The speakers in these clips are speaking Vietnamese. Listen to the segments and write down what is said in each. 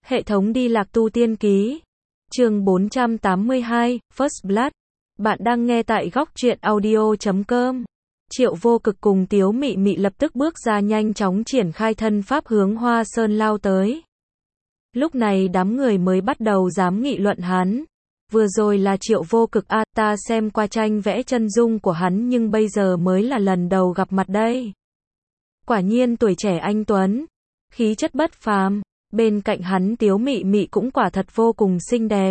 Hệ thống đi lạc tu tiên ký. Chương 482, First Blood. Bạn đang nghe tại góc truyện audio.com. Triệu Vô Cực cùng Tiếu Mị Mị lập tức bước ra nhanh chóng triển khai thân pháp hướng Hoa Sơn lao tới. Lúc này đám người mới bắt đầu dám nghị luận hắn. Vừa rồi là Triệu Vô Cực a, ta xem qua tranh vẽ chân dung của hắn nhưng bây giờ mới là lần đầu gặp mặt đây. Quả nhiên tuổi trẻ anh tuấn, khí chất bất phàm, bên cạnh hắn Tiếu Mị Mị cũng quả thật vô cùng xinh đẹp.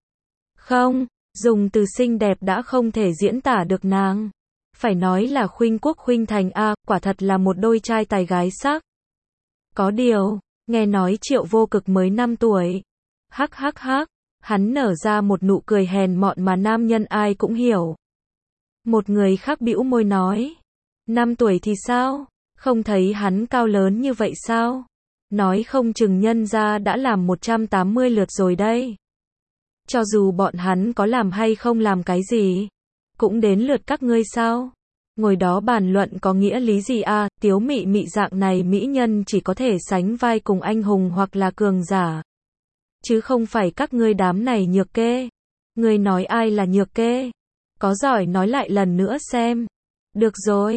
Không, dùng từ xinh đẹp đã không thể diễn tả được nàng. Phải nói là khuynh quốc khuynh thành a, quả thật là một đôi trai tài gái sắc. Có điều, nghe nói Triệu Vô Cực mới 5 tuổi. Hắc hắc hắc, hắn nở ra một nụ cười hèn mọn mà nam nhân ai cũng hiểu. Một người khác bĩu môi nói, 5 tuổi thì sao? Không thấy hắn cao lớn như vậy sao? Nói không chừng nhân ra đã làm 180 lượt rồi đây. Cho dù bọn hắn có làm hay không làm cái gì, cũng đến lượt các ngươi sao? Ngồi đó bàn luận có nghĩa lý gì a? Tiếu Mị Mị dạng này mỹ nhân chỉ có thể sánh vai cùng anh hùng hoặc là cường giả, chứ không phải các ngươi đám này nhược kê. Ngươi nói ai là nhược kê? Có giỏi nói lại lần nữa xem. Được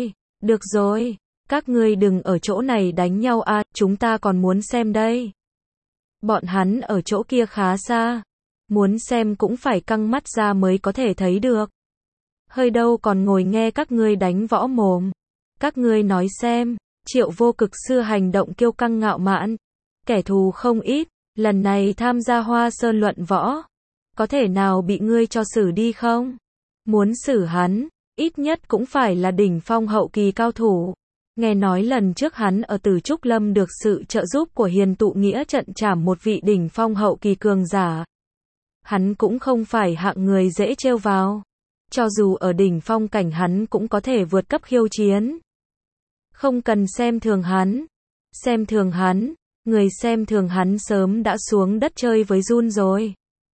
rồi, các ngươi đừng ở chỗ này đánh nhau a, chúng ta còn muốn xem đây. Bọn hắn ở chỗ kia khá xa, muốn xem cũng phải căng mắt ra mới có thể thấy được. Hơi đâu còn ngồi nghe các ngươi đánh võ mồm. Các ngươi nói xem, Triệu Vô Cực xưa hành động kiêu căng ngạo mạn, kẻ thù không ít, lần này tham gia Hoa Sơn luận võ, có thể nào bị ngươi cho xử đi không? Muốn xử hắn, ít nhất cũng phải là đỉnh phong hậu kỳ cao thủ. Nghe nói lần trước hắn ở Tử Trúc Lâm được sự trợ giúp của Hiền Tụ Nghĩa trận trảm một vị đỉnh phong hậu kỳ cường giả. Hắn cũng không phải hạng người dễ trêu vào. Cho dù ở đỉnh phong cảnh hắn cũng có thể vượt cấp khiêu chiến. Không cần xem thường hắn. Xem thường hắn, người xem thường hắn sớm đã xuống đất chơi với giun rồi.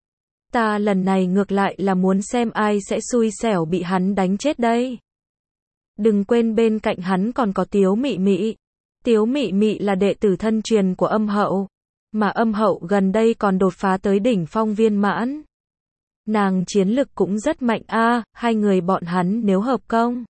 Ta lần này ngược lại là muốn xem ai sẽ xui xẻo bị hắn đánh chết đây. Đừng quên bên cạnh hắn còn có Tiếu Mị Mị. Tiếu Mị Mị là đệ tử thân truyền của Âm Hậu, mà Âm Hậu gần đây còn đột phá tới đỉnh phong viên mãn. Nàng chiến lực cũng rất mạnh a, hai người bọn hắn nếu hợp công,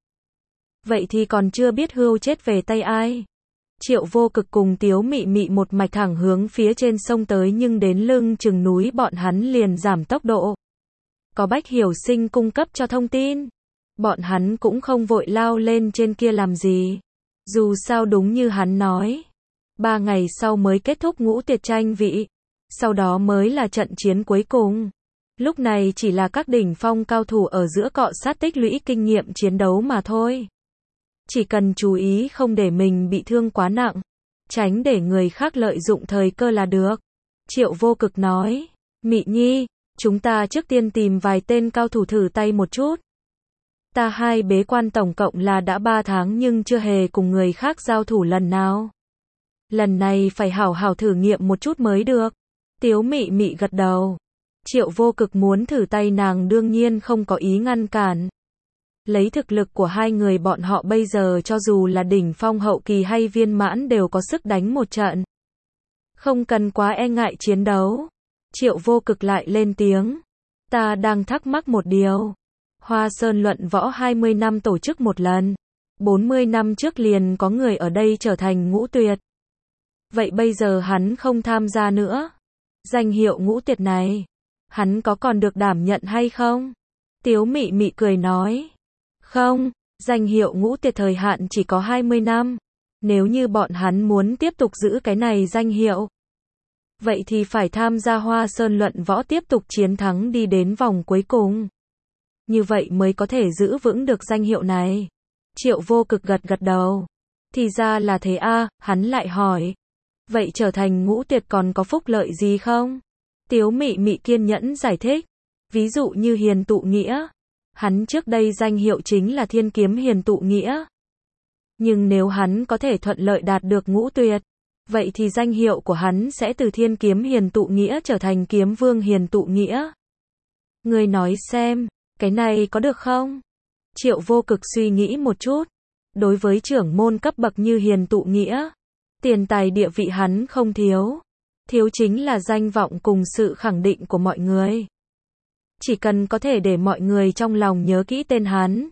vậy thì còn chưa biết hươu chết về tay ai. Triệu Vô Cực cùng Tiếu Mị Mị một mạch thẳng hướng phía trên sông tới nhưng đến lưng chừng núi bọn hắn liền giảm tốc độ. Có Bách Hiểu Sinh cung cấp cho thông tin. Bọn hắn cũng không vội lao lên trên kia làm gì. Dù sao đúng như hắn nói, 3 ngày sau mới kết thúc ngũ tuyệt tranh vị. Sau đó mới là trận chiến cuối cùng. Lúc này chỉ là các đỉnh phong cao thủ ở giữa cọ sát tích lũy kinh nghiệm chiến đấu mà thôi. Chỉ cần chú ý không để mình bị thương quá nặng, tránh để người khác lợi dụng thời cơ là được. Triệu Vô Cực nói, Mị Nhi, chúng ta trước tiên tìm vài tên cao thủ thử tay một chút. Ta hai bế quan tổng cộng là đã 3 tháng nhưng chưa hề cùng người khác giao thủ lần nào. Lần này phải hảo hảo thử nghiệm một chút mới được. Tiếu Mị Mị gật đầu. Triệu Vô Cực muốn thử tay nàng đương nhiên không có ý ngăn cản. Lấy thực lực của hai người bọn họ bây giờ cho dù là đỉnh phong hậu kỳ hay viên mãn đều có sức đánh một trận. Không cần quá e ngại chiến đấu. Triệu Vô Cực lại lên tiếng. Ta đang thắc mắc một điều. Hoa Sơn luận võ 20 năm tổ chức một lần. 40 năm trước liền có người ở đây trở thành ngũ tuyệt. Vậy bây giờ hắn không tham gia nữa. Danh hiệu ngũ tuyệt này, hắn có còn được đảm nhận hay không? Tiếu Mị Mị cười nói. Không, danh hiệu ngũ tuyệt thời hạn chỉ có 20 năm. Nếu như bọn hắn muốn tiếp tục giữ cái này danh hiệu, vậy thì phải tham gia Hoa Sơn luận võ tiếp tục chiến thắng đi đến vòng cuối cùng. Như vậy mới có thể giữ vững được danh hiệu này. Triệu Vô Cực gật đầu. Thì ra là thế a, hắn lại hỏi. Vậy trở thành ngũ tuyệt còn có phúc lợi gì không? Tiếu Mị Mị kiên nhẫn giải thích. Ví dụ như Hiền Tụ Nghĩa. Hắn trước đây danh hiệu chính là Thiên Kiếm Hiền Tụ Nghĩa. Nhưng nếu hắn có thể thuận lợi đạt được ngũ tuyệt, vậy thì danh hiệu của hắn sẽ từ Thiên Kiếm Hiền Tụ Nghĩa trở thành Kiếm Vương Hiền Tụ Nghĩa. Ngươi nói xem, cái này có được không? Triệu Vô Cực suy nghĩ một chút. Đối với trưởng môn cấp bậc như Hiền Tụ Nghĩa, tiền tài địa vị hắn không thiếu. thiếu chính là danh vọng cùng sự khẳng định của mọi người. Chỉ cần có thể để mọi người trong lòng nhớ kỹ tên hắn,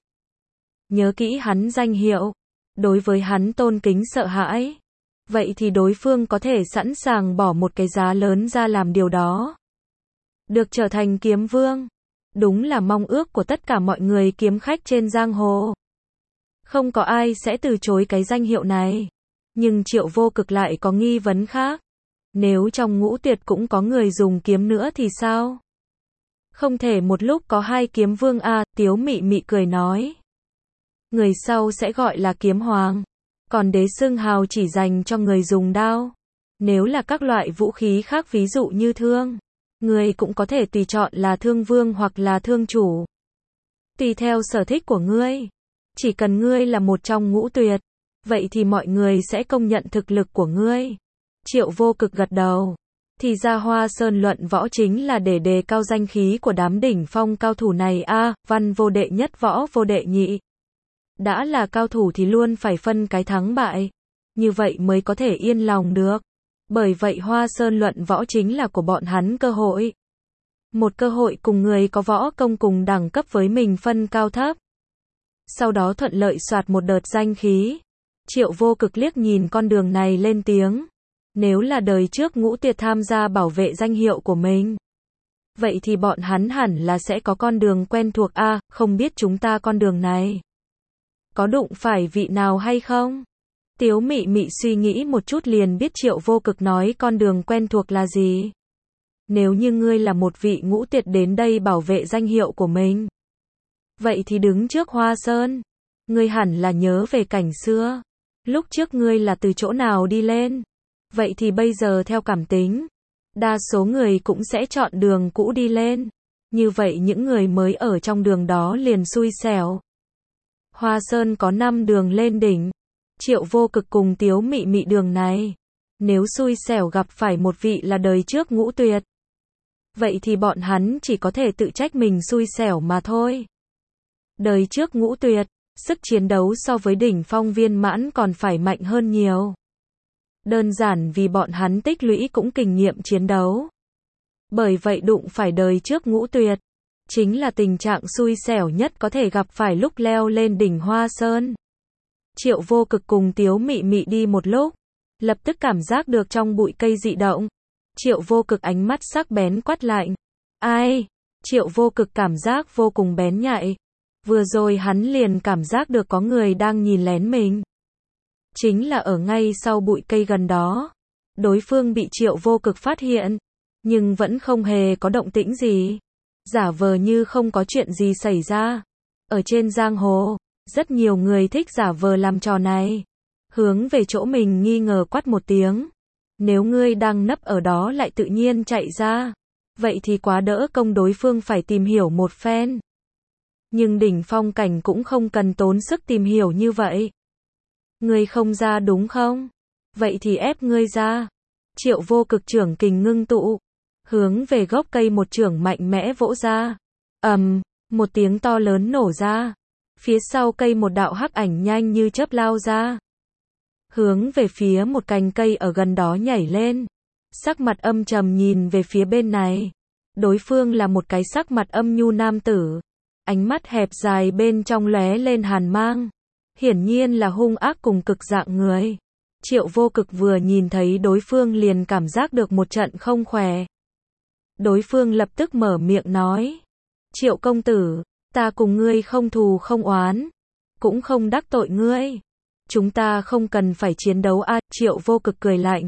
nhớ kỹ hắn danh hiệu, đối với hắn tôn kính sợ hãi, vậy thì đối phương có thể sẵn sàng bỏ một cái giá lớn ra làm điều đó. Được trở thành kiếm vương, đúng là mong ước của tất cả mọi người kiếm khách trên giang hồ. Không có ai sẽ từ chối cái danh hiệu này. Nhưng Triệu Vô Cực lại có nghi vấn khác. Nếu trong Ngũ Tuyệt cũng có người dùng kiếm nữa thì sao? Không thể một lúc có hai kiếm vương à, Tiếu Mị Mị cười nói. Người sau sẽ gọi là kiếm hoàng. Còn đế xưng hào chỉ dành cho người dùng đao. Nếu là các loại vũ khí khác ví dụ như thương, người cũng có thể tùy chọn là thương vương hoặc là thương chủ. Tùy theo sở thích của ngươi. Chỉ cần ngươi là một trong Ngũ Tuyệt, vậy thì mọi người sẽ công nhận thực lực của ngươi. Triệu Vô Cực gật đầu. Thì ra Hoa Sơn luận võ chính là để đề cao danh khí của đám đỉnh phong cao thủ này a, văn vô đệ nhất võ vô đệ nhị. Đã là cao thủ thì luôn phải phân cái thắng bại. Như vậy mới có thể yên lòng được. Bởi vậy Hoa Sơn luận võ chính là của bọn hắn cơ hội. Một cơ hội cùng người có võ công cùng đẳng cấp với mình phân cao thấp. Sau đó thuận lợi soạt một đợt danh khí. Triệu Vô Cực liếc nhìn con đường này lên tiếng. Nếu là đời trước Ngũ Tuyệt tham gia bảo vệ danh hiệu của mình, vậy thì bọn hắn hẳn là sẽ có con đường quen thuộc a, không biết chúng ta con đường này có đụng phải vị nào hay không? Tiếu Mị Mị suy nghĩ một chút liền biết Triệu Vô Cực nói con đường quen thuộc là gì. Nếu như ngươi là một vị Ngũ Tuyệt đến đây bảo vệ danh hiệu của mình, vậy thì đứng trước Hoa Sơn, ngươi hẳn là nhớ về cảnh xưa. Lúc trước ngươi là từ chỗ nào đi lên? Vậy thì bây giờ theo cảm tính, đa số người cũng sẽ chọn đường cũ đi lên. Như vậy những người mới ở trong đường đó liền xui xẻo. Hoa Sơn có 5 đường lên đỉnh. Triệu Vô Cực cùng Tiếu Mị Mị đường này. Nếu xui xẻo gặp phải một vị là đời trước Ngũ Tuyệt, vậy thì bọn hắn chỉ có thể tự trách mình xui xẻo mà thôi. Đời trước Ngũ Tuyệt, sức chiến đấu so với đỉnh phong viên mãn còn phải mạnh hơn nhiều. Đơn giản vì bọn hắn tích lũy cũng kinh nghiệm chiến đấu. Bởi vậy đụng phải đời trước Ngũ Tuyệt, chính là tình trạng xui xẻo nhất có thể gặp phải lúc leo lên đỉnh Hoa Sơn. Triệu Vô Cực cùng Tiếu Mị Mị đi một lúc, lập tức cảm giác được trong bụi cây dị động. Triệu Vô Cực ánh mắt sắc bén quát lạnh. Ai? Triệu Vô Cực cảm giác vô cùng bén nhạy. Vừa rồi hắn liền cảm giác được có người đang nhìn lén mình. Chính là ở ngay sau bụi cây gần đó. Đối phương bị Triệu Vô Cực phát hiện, nhưng vẫn không hề có động tĩnh gì. Giả vờ như không có chuyện gì xảy ra. Ở trên giang hồ, rất nhiều người thích giả vờ làm trò này. Hướng về chỗ mình nghi ngờ quát một tiếng. Nếu ngươi đang nấp ở đó lại tự nhiên chạy ra, vậy thì quá đỡ công đối phương phải tìm hiểu một phen. Nhưng đỉnh phong cảnh cũng không cần tốn sức tìm hiểu như vậy. Ngươi không ra đúng không? Vậy thì ép ngươi ra. Triệu Vô Cực trưởng kình ngưng tụ, hướng về gốc cây một chưởng mạnh mẽ vỗ ra. Một tiếng to lớn nổ ra. Phía sau cây một đạo hắc ảnh nhanh như chớp lao ra. Hướng về phía một cành cây ở gần đó nhảy lên. Sắc mặt âm trầm nhìn về phía bên này. Đối phương là một cái sắc mặt âm nhu nam tử. Ánh mắt hẹp dài bên trong lóe lên hàn mang. Hiển nhiên là hung ác cùng cực dạng người. Triệu Vô Cực vừa nhìn thấy đối phương liền cảm giác được một trận không khỏe. Đối phương lập tức mở miệng nói. Triệu công tử, ta cùng ngươi không thù không oán, cũng không đắc tội ngươi. Chúng ta không cần phải chiến đấu a. Triệu Vô Cực cười lạnh.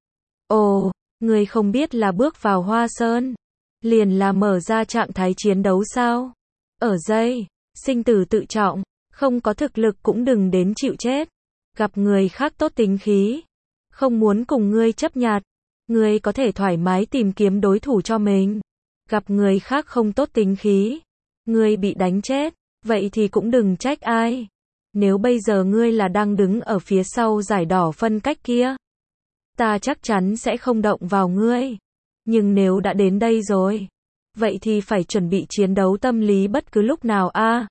Ồ, ngươi không biết là bước vào Hoa Sơn, liền là mở ra trạng thái chiến đấu sao? Ở đây, sinh tử tự trọng, không có thực lực cũng đừng đến chịu chết. Gặp người khác tốt tính khí, không muốn cùng ngươi chấp nhặt, ngươi có thể thoải mái tìm kiếm đối thủ cho mình. Gặp người khác không tốt tính khí, ngươi bị đánh chết, vậy thì cũng đừng trách ai. Nếu bây giờ ngươi là đang đứng ở phía sau giải đỏ phân cách kia, ta chắc chắn sẽ không động vào ngươi. Nhưng nếu đã đến đây rồi, vậy thì phải chuẩn bị chiến đấu tâm lý bất cứ lúc nào a.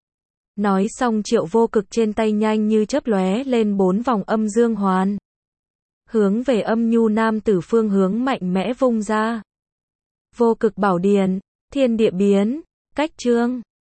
Nói xong Triệu Vô Cực trên tay nhanh như chớp lóe lên 4 vòng âm dương hoàn. hướng về âm nhu nam tử phương hướng mạnh mẽ vung ra. Vô cực bảo điển, thiên địa biến, cách chương.